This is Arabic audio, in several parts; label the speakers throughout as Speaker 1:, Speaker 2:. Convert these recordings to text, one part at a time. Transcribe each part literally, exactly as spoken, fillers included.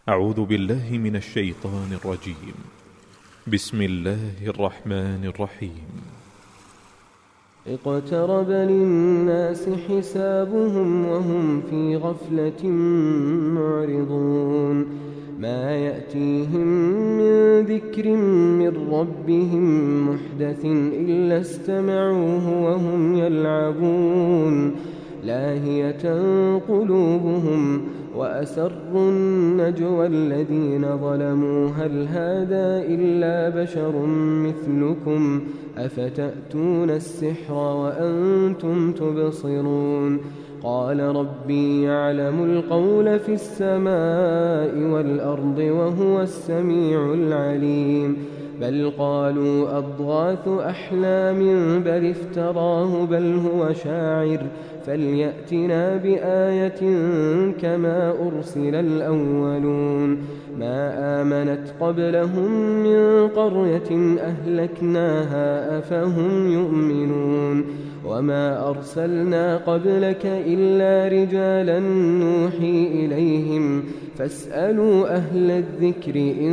Speaker 1: أعوذ بالله من الشيطان الرجيم. بسم الله الرحمن الرحيم.
Speaker 2: اقترب للناس حسابهم وهم في غفلة معرضون ما يأتيهم من ذكر من ربهم محدث إلا استمعوه وهم يلعبون لاهية قلوبهم وأسروا النجوى الذين ظلموا هل هذا إلا بشر مثلكم أفتأتون السحر وأنتم تبصرون قال ربي يعلم القول في السماء والأرض وهو السميع العليم بل قالوا أضغاث أحلام بل افتراه بل هو شاعر فليأتنا بآية كما أرسل الأولون ما آمنت قبلهم من قرية أهلكناها أفهم يؤمنون وما أرسلنا قبلك إلا رجالا نوحي إليهم فاسألوا أهل الذكر إن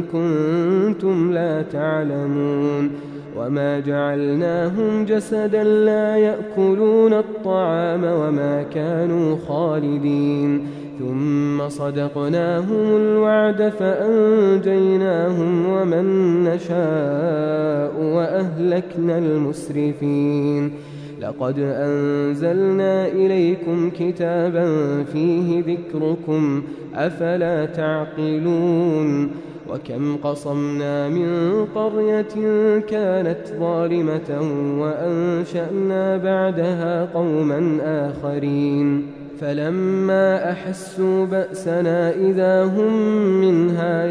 Speaker 2: كنتم لا تعلمون وما جعلناهم جسدا لا يأكلون الطعام وما كانوا خالدين ثم صدقناهم الوعد فأنجيناهم ومن نشاء وأهلكنا المسرفين لقد أنزلنا إليكم كتابا فيه ذكركم أفلا تعقلون وكم قصمنا من قرية كانت ظالمة وأنشأنا بعدها قوما آخرين فلما أحسوا بأسنا إذا هم منها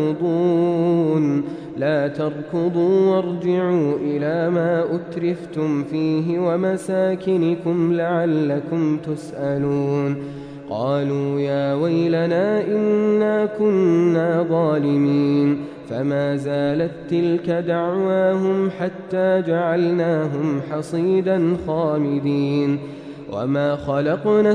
Speaker 2: يركضون لا تركضوا وارجعوا إلى ما أترفتم فيه ومساكنكم لعلكم تسألون قالوا يا ويلنا إنا كنا ظالمين فما زالت تلك دعواهم حتى جعلناهم حصيدا خامدين وما خلقنا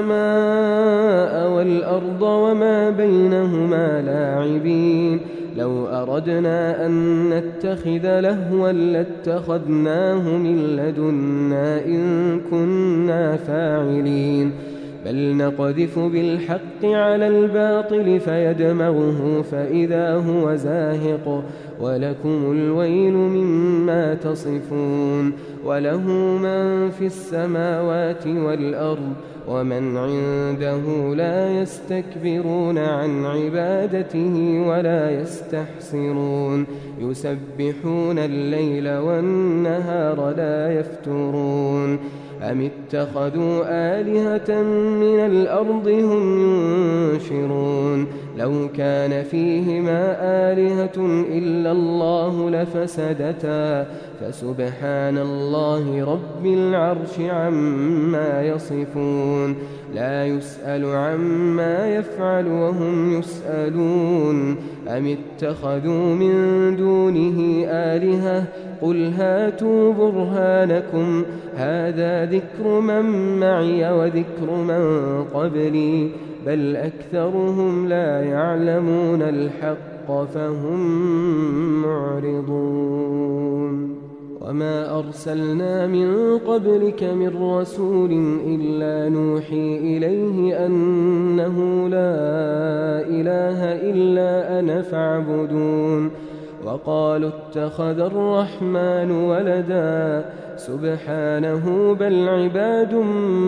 Speaker 2: السماء والأرض وما بينهما لاعبين لو أردنا أن نتخذ لهوا لاتخذناه من لدنا إن كنا فاعلين بل نقذف بالحق على الباطل فيدمغه فإذا هو زاهق ولكم الويل مما تصفون وله من في السماوات والأرض ومن عنده لا يستكبرون عن عبادته ولا يستحسرون يسبحون الليل والنهار لا يفترون أم اتخذوا آلهة من الأرض هم ينشرون لو كان فيهما آلهة إلا الله لفسدتا فسبحان الله رب العرش عما يصفون لا يسأل عما يفعل وهم يسألون أم اتخذوا من دونه آلهة قل هاتوا برهانكم هذا ذكر من معي وذكر من قبلي بل أكثرهم لا يعلمون الحق فهم معرضون وما أرسلنا من قبلك من رسول إلا نوحي إليه أنه لا إله إلا أنا فاعبدون وقالوا اتخذ الرحمن ولدا سبحانه بل عباد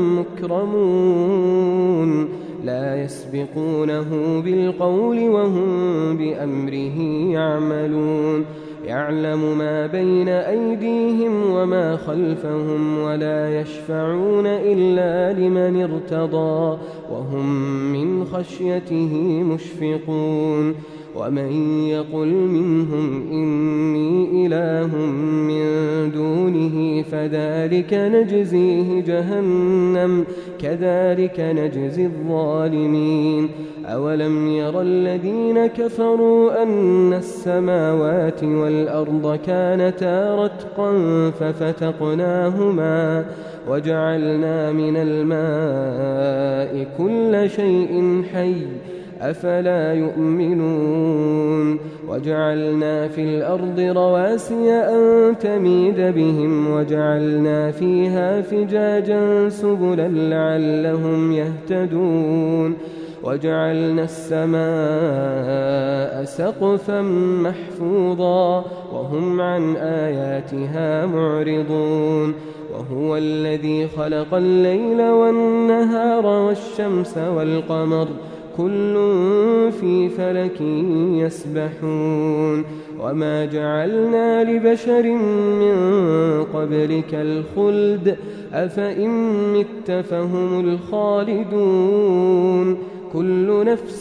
Speaker 2: مكرمون لا يسبقونه بالقول وهم بأمره يعملون يعلم ما بين أيديهم وما خلفهم ولا يشفعون إلا لمن ارتضى وهم من خشيته مشفقون ومن يقل منهم إني إله من دونه فذلك نجزيه جهنم كذلك نجزي الظالمين أولم ير الذين كفروا أن السماوات والأرض كانتا رتقا ففتقناهما وجعلنا من الماء كل شيء حي أفلا يؤمنون وجعلنا في الأرض رواسي أن تميد بهم وجعلنا فيها فجاجا سبلا لعلهم يهتدون وجعلنا السماء سقفا محفوظا وهم عن آياتها معرضون وهو الذي خلق الليل والنهار والشمس والقمر كل في فلك يسبحون وما جعلنا لبشر من قبلك الخلد أفإن مت فهم الخالدون كل نفس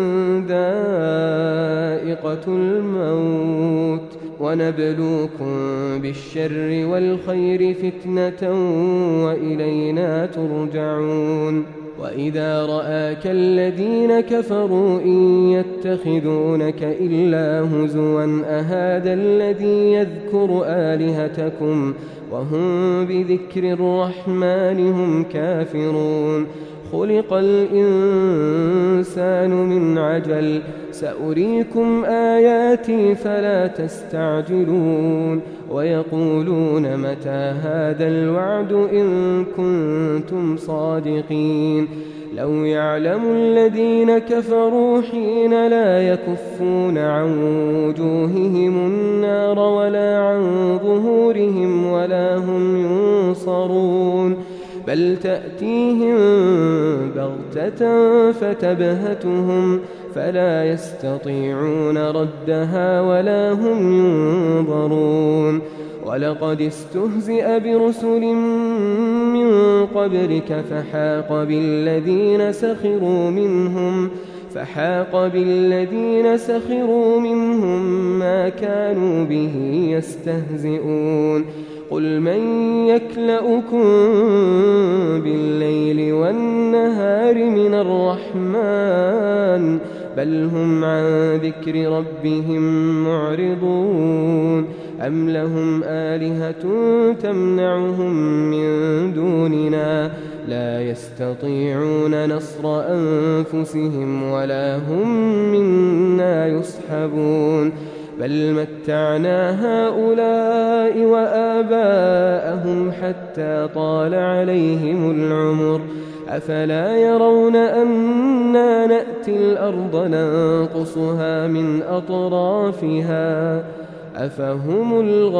Speaker 2: ذائقة الموت ونبلوكم بالشر والخير فتنة وإلينا ترجعون وإذا رآك الذين كفروا إن يتخذونك إلا هزوا أهذا الذي يذكر آلهتكم وهم بذكر الرحمن هم كافرون خلق الإنسان من عجل سأريكم آياتي فلا تستعجلون ويقولون متى هذا الوعد إن كنتم صادقين لو يعلم الذين كفروا حين لا يكفون عن وجوههم النار ولا عن ظهورهم ولا هم ينصرون بل تأتيهم بغتة فتبهتهم فلا يستطيعون ردها ولا هم ينظرون ولقد استهزئ برسل من قبلك فحاق بالذين سخروا منهم فحاق بالذين سخروا منهم ما كانوا به يستهزئون قل من يكلؤكم بالليل والنهار من الرحمن بل هم عن ذكر ربهم معرضون أم لهم آلهة تمنعهم من دوننا لا يستطيعون نصر أنفسهم ولا هم منا يصحبون بل متعنا هؤلاء وآباءهم حتى طال عليهم العمر أفلا يرون أنا نأتي الأرض ننقصها من أطرافها أفهم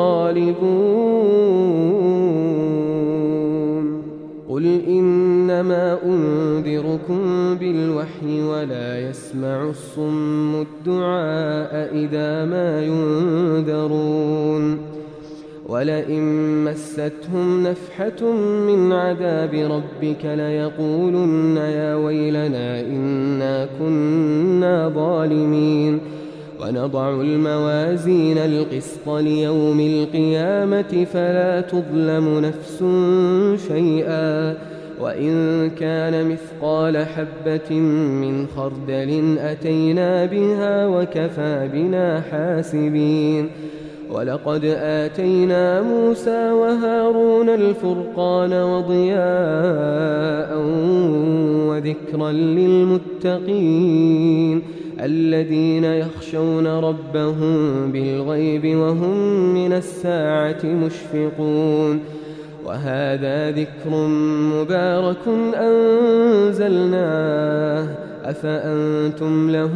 Speaker 2: الغالبون قل إنما أنذركم بالوحي ولا يسمع الصم الدعاء إذا ما ينذرون ولئن مستهم نفحة من عذاب ربك ليقولن يا ويلنا إنا كنا ظالمين ونضع الموازين القسط ليوم القيامة فلا تظلم نفس شيئا وإن كان مثقال حبة من خردل أتينا بها وكفى بنا حاسبين ولقد آتينا موسى وهارون الفرقان وضياء وذكرا للمتقين الذين يخشون ربهم بالغيب وهم من الساعة مشفقون وهذا ذكر مبارك أنزلناه أفأنتم له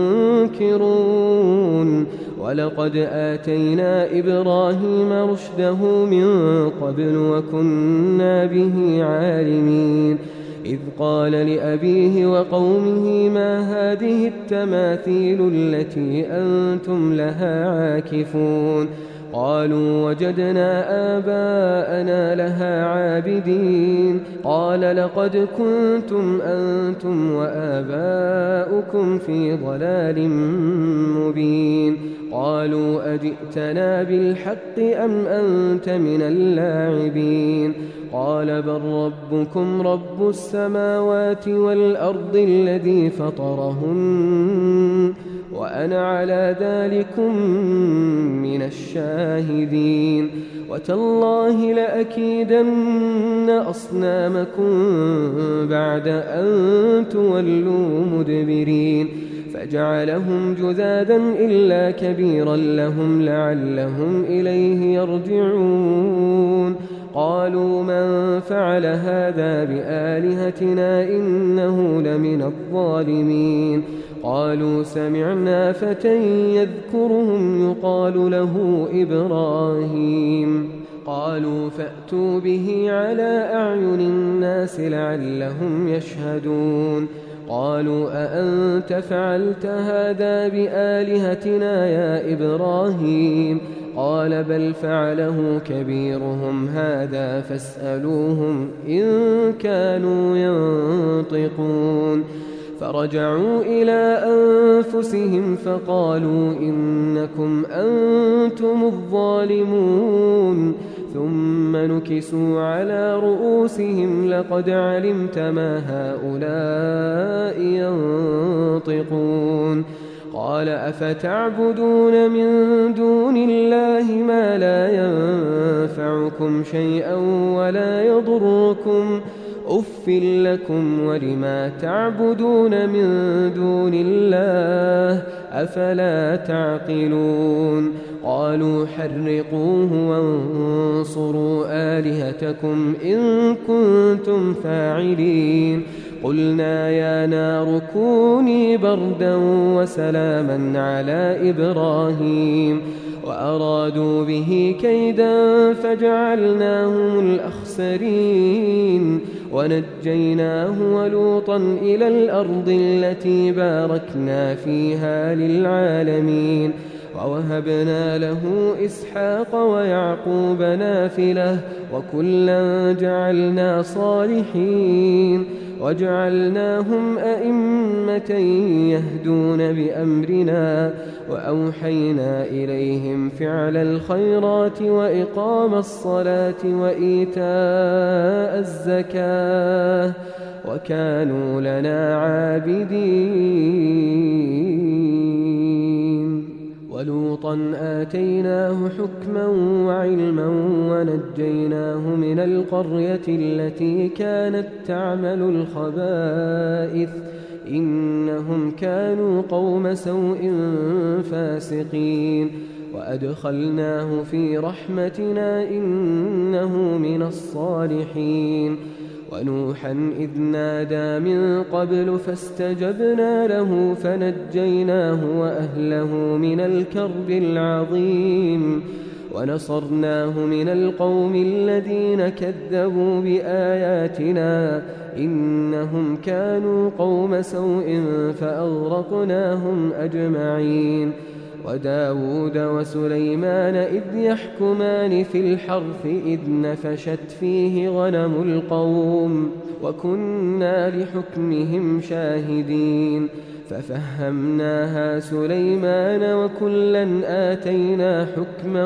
Speaker 2: منكرون ولقد آتينا إبراهيم رشده من قبل وكنا به عالمين إذ قال لأبيه وقومه ما هذه التماثيل التي أنتم لها عاكفون قالوا وجدنا آباءنا لها عابدين قال لقد كنتم أنتم وآباؤكم في ضلال مبين قالوا أجئتنا بالحق أم أنت من اللاعبين قال بل ربكم رب السماوات والأرض الذي فطرهن وأنا على ذلكم من الشاهدين. وتالله لأكيدن أصنامكم بعد أن تولوا مدبرين فجعلهم جذاذا إلا كبيرا لهم لعلهم إليه يرجعون. قالوا من فعل هذا بآلهتنا إنه لمن الظالمين. قالوا سمعنا فتى يذكرهم يقال له إبراهيم. قالوا فأتوا به على أعين الناس لعلهم يشهدون. قالوا أأنت فعلت هذا بآلهتنا يا إبراهيم؟ قال بل فعله كبيرهم هذا فاسألوهم إن كانوا ينطقون. فرجعوا إلى أنفسهم فقالوا إنكم أنتم الظالمون. ثم نكسوا على رؤوسهم لقد علمت ما هؤلاء ينطقون. قال أفتعبدون من دون الله ما لا ينفعكم شيئا ولا يضركم أف لكم ولما تعبدون من دون الله أفلا تعقلون. قالوا حرقوه وانصروا آلهتكم إن كنتم فاعلين. قلنا يا نار كوني بردا وسلاما على إبراهيم وأرادوا به كيدا فجعلناهم الأخسرين. ونجيناه ولوطا إلى الأرض التي باركنا فيها للعالمين. ووهبنا له إسحاق ويعقوب نافلة وكلا جعلنا صالحين وجعلناهم أئمة يهدون بأمرنا وأوحينا إليهم فعل الخيرات وإقام الصلاة وإيتاء الزكاة وكانوا لنا عابدين. ولوطا آتيناه حكما وعلما ونجيناه من القرية التي كانت تعمل الخبائث إنهم كانوا قوم سوء فاسقين. وأدخلناه في رحمتنا إنه من الصالحين. ونوحا إذ نادى من قبل فاستجبنا له فنجيناه وأهله من الكرب العظيم. ونصرناه من القوم الذين كذبوا بآياتنا إنهم كانوا قوم سوء فأغرقناهم أجمعين. وداود وسليمان إذ يحكمان في الحرث إذ نفشت فيه غنم القوم وكنا لحكمهم شاهدين. ففهمناها سليمان وكلا آتينا حكما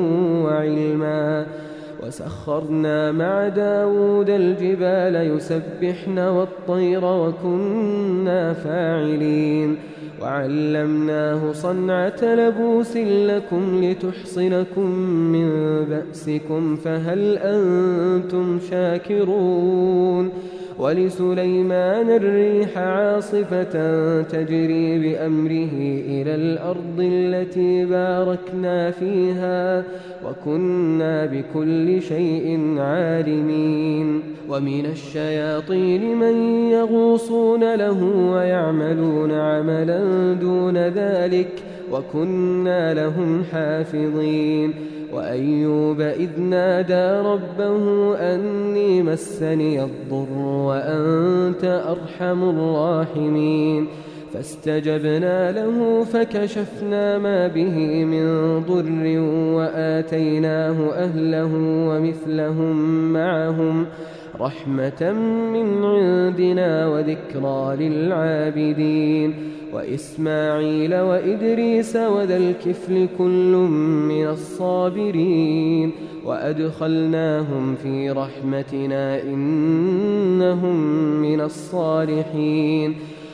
Speaker 2: وعلما. وسخرنا مع داود الجبال يسبحن والطير وكنا فاعلين. وعلمناه صنعة لبوس لكم لتحصنكم من بأسكم فهل أنتم شاكرون. ولسليمان الريح عاصفة تجري بأمره إلى الأرض التي باركنا فيها وكنا بكل شيء عالمين. ومن الشياطين من يغوصون له ويعملون عملا دون ذلك وكنا لهم حافظين. وأيوب إذ نادى ربه أني مسني الضر وأنت أرحم الراحمين. فاستجبنا له فكشفنا ما به من ضر وآتيناه أهله ومثلهم معهم رحمة من عندنا وذكرى للعابدين. وإسماعيل وإدريس وذا الكفل كل من الصابرين. وأدخلناهم في رحمتنا إنهم من الصالحين.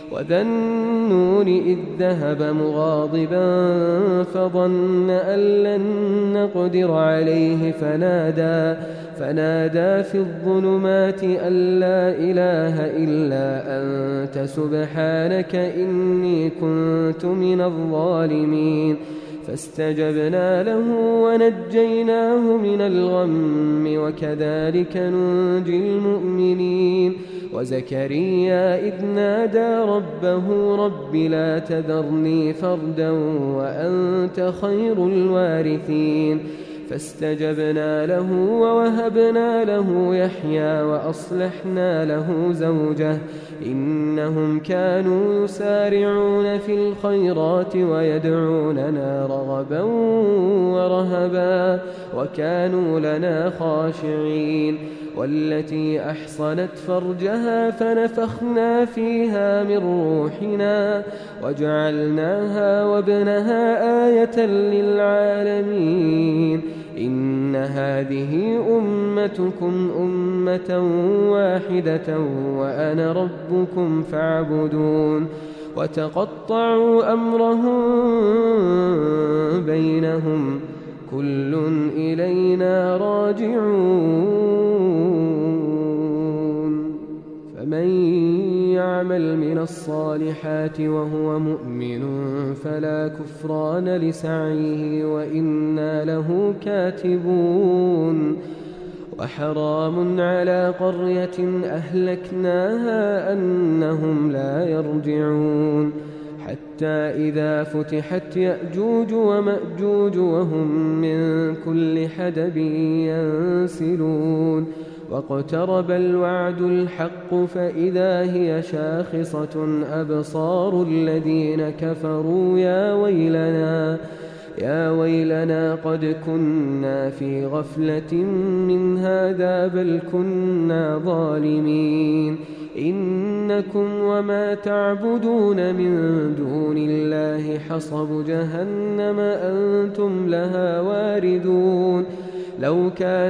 Speaker 2: وذا النون إذ ذهب مغاضبا فظن أن لن نقدر عليه فنادى فنادى في الظلمات أن لا إله إلا أنت سبحانك إني كنت من الظالمين فاستجبنا له ونجيناه من الغم وكذلك ننجي المؤمنين وزكريا إذ نادى ربه رب لا تذرني فردا وأنت خير الوارثين فاستجبنا له ووهبنا له يحيى وأصلحنا له زوجه إنهم كانوا يسارعون في الخيرات ويدعوننا رغبا ورهبا وكانوا لنا خاشعين والتي أحصنت فرجها فنفخنا فيها من روحنا وجعلناها وابنها آية للعالمين إن هذه أمتكم أمة واحدة وأنا ربكم فاعبدون وتقطعوا أمرهم بينهم كل إلينا راجعون فمن يعمل من الصالحات وهو مؤمن فلا كفران لسعيه وإنا له كاتبون وحرام على قرية أهلكناها أنهم لا يرجعون حتى إذا فتحت يأجوج ومأجوج وهم من كل حدب ينسلون واقترب الوعد الحق فإذا هي شاخصة أبصار الذين كفروا يا ويلنا يا ويلنا قد كنا في غفلة من هذا بل كنا ظالمين إنكم وما تعبدون من دون الله حصب جهنم أنتم لها واردون لو كان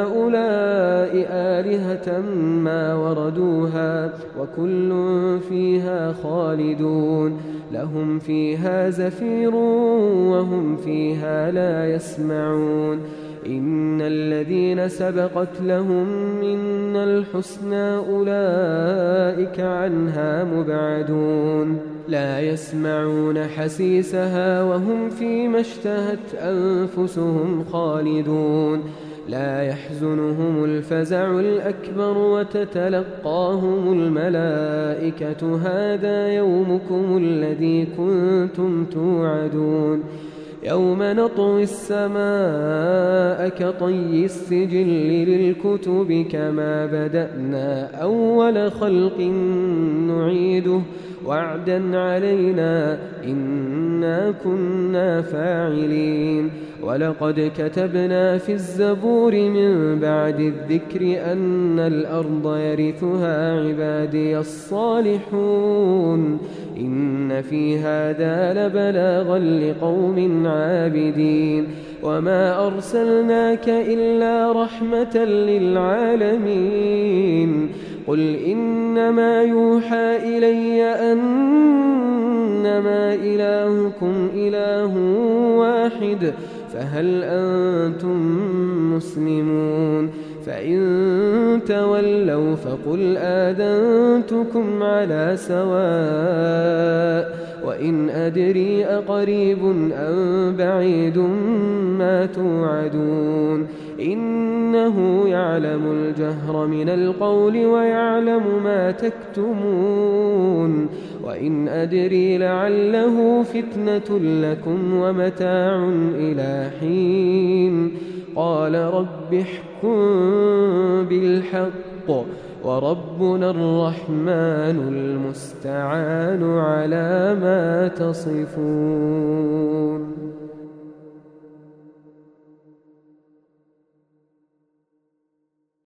Speaker 2: هؤلاء آلهة ما وردوها وكل فيها خالدون لهم فيها زفير وهم فيها لا يسمعون إن الذين سبقت لهم منا الحسنى أولئك عنها مبعدون لا يسمعون حسيسها وهم فيما اشتهت أنفسهم خالدون لا يحزنهم الفزع الأكبر وتتلقاهم الملائكة هذا يومكم الذي كنتم توعدون يوم نطوي السماء كطي السجل للكتب كما بدأنا أول خلق نعيده وعدا علينا إنا كنا فاعلين ولقد كتبنا في الزبور من بعد الذكر أن الأرض يرثها عبادي الصالحون إن في هذا لبلاغا لقوم عابدين وما أرسلناك إلا رحمة للعالمين قل إنما يوحى إلي أنما إلهكم إله واحد فهل أنتم مسلمون فإن تولوا فقل آذنتكم على سواء وإن أدري أقريب أم بعيد ما توعدون إنه يعلم الجهر من القول ويعلم ما تكتمون وإن أدري لعله فتنة لكم ومتاع إلى حين قال رب احكم بالحق وربنا الرحمن المستعان على ما تصفون.